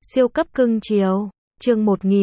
Siêu cấp cưng chiều. Chương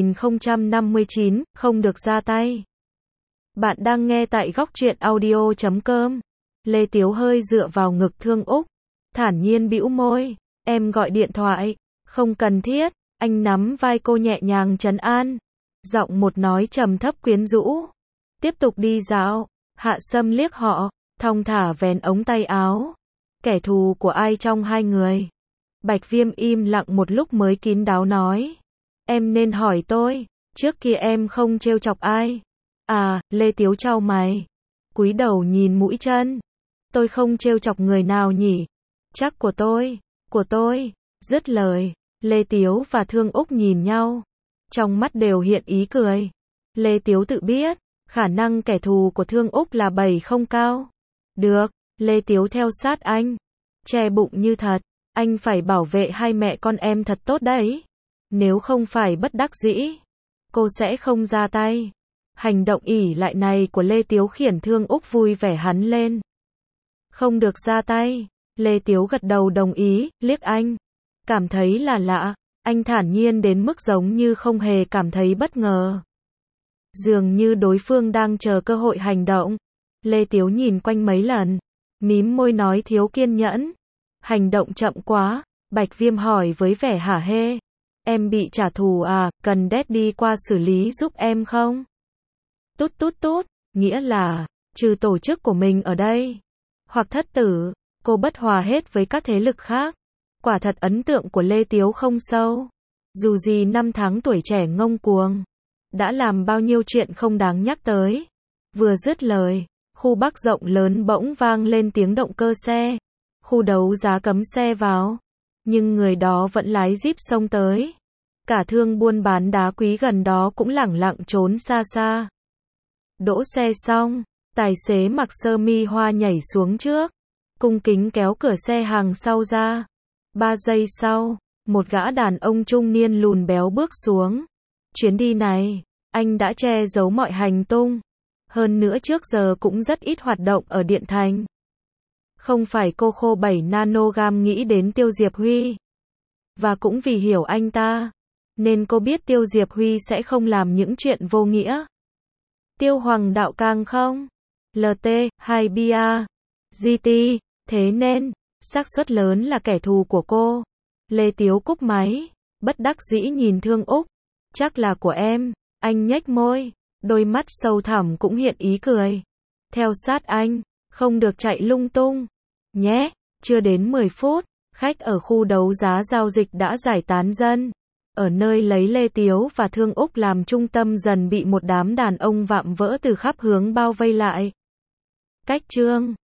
1059, không được ra tay. Bạn đang nghe tại góc truyện audio.com. Lê Tiếu hơi dựa vào ngực Thương Úc, thản nhiên bĩu môi. Em gọi điện thoại. Không cần thiết. Anh nắm vai cô nhẹ nhàng trấn an. Giọng một nói trầm thấp quyến rũ. Tiếp tục đi dạo. Hạ Sâm liếc họ, thong thả vén ống tay áo. Kẻ thù của ai trong hai người? Bạch Viêm im lặng một lúc mới kín đáo nói. Em nên hỏi tôi, trước kia em không trêu chọc ai? À, Lê Tiếu chau mày, cúi đầu nhìn mũi chân. Tôi không trêu chọc người nào nhỉ? Chắc của tôi. Dứt lời, Lê Tiếu và Thương Úc nhìn nhau, trong mắt đều hiện ý cười. Lê Tiếu tự biết, khả năng kẻ thù của Thương Úc là 7 không cao. Được, Lê Tiếu theo sát anh, che bụng như thật. Anh phải bảo vệ hai mẹ con em thật tốt đấy. Nếu không phải bất đắc dĩ, cô sẽ không ra tay. Hành động ỷ lại này của Lê Tiếu khiến Thương Úc vui vẻ hắn lên. Không được ra tay. Lê Tiếu gật đầu đồng ý, liếc anh. Cảm thấy là lạ. Anh thản nhiên đến mức giống như không hề cảm thấy bất ngờ. Dường như đối phương đang chờ cơ hội hành động. Lê Tiếu nhìn quanh mấy lần, mím môi nói thiếu kiên nhẫn. Hành động chậm quá. Bạch Viêm hỏi với vẻ hả hê. Em bị trả thù à, cần Daddy qua xử lý giúp em không? Tút tút tút, nghĩa là, trừ tổ chức của mình ở đây, hoặc thất tử, cô bất hòa hết với các thế lực khác. Quả thật ấn tượng của Lê Tiếu không sâu. Dù gì năm tháng tuổi trẻ ngông cuồng, đã làm bao nhiêu chuyện không đáng nhắc tới. Vừa dứt lời, khu Bắc rộng lớn bỗng vang lên tiếng động cơ xe. Khu đấu giá cấm xe vào, nhưng người đó vẫn lái Jeep xông tới. Cả thương buôn bán đá quý gần đó cũng lẳng lặng trốn xa xa. Đỗ xe xong, tài xế mặc sơ mi hoa nhảy xuống trước, cung kính kéo cửa xe hàng sau ra. 3 giây sau, một gã đàn ông trung niên lùn béo bước xuống. Chuyến đi này, anh đã che giấu mọi hành tung. Hơn nữa trước giờ cũng rất ít hoạt động ở Điện Thành. Không phải cô khô 7 nanogam nghĩ đến Tiêu Diệp Huy. Và cũng vì hiểu anh ta, nên cô biết Tiêu Diệp Huy sẽ không làm những chuyện vô nghĩa. Tiêu Hoàng đạo càng không? LT, 2 bia, GT, thế nên, xác suất lớn là kẻ thù của cô. Lê Tiếu cúp máy, bất đắc dĩ nhìn Thương Úc. Chắc là của em, anh nhếch môi, đôi mắt sâu thẳm cũng hiện ý cười. Theo sát anh, không được chạy lung tung. Nhé, chưa đến 10 phút, khách ở khu đấu giá giao dịch đã giải tán dân. Ở nơi lấy Lê Tiếu và Thương Úc làm trung tâm dần bị một đám đàn ông vạm vỡ từ khắp hướng bao vây lại. Cách chương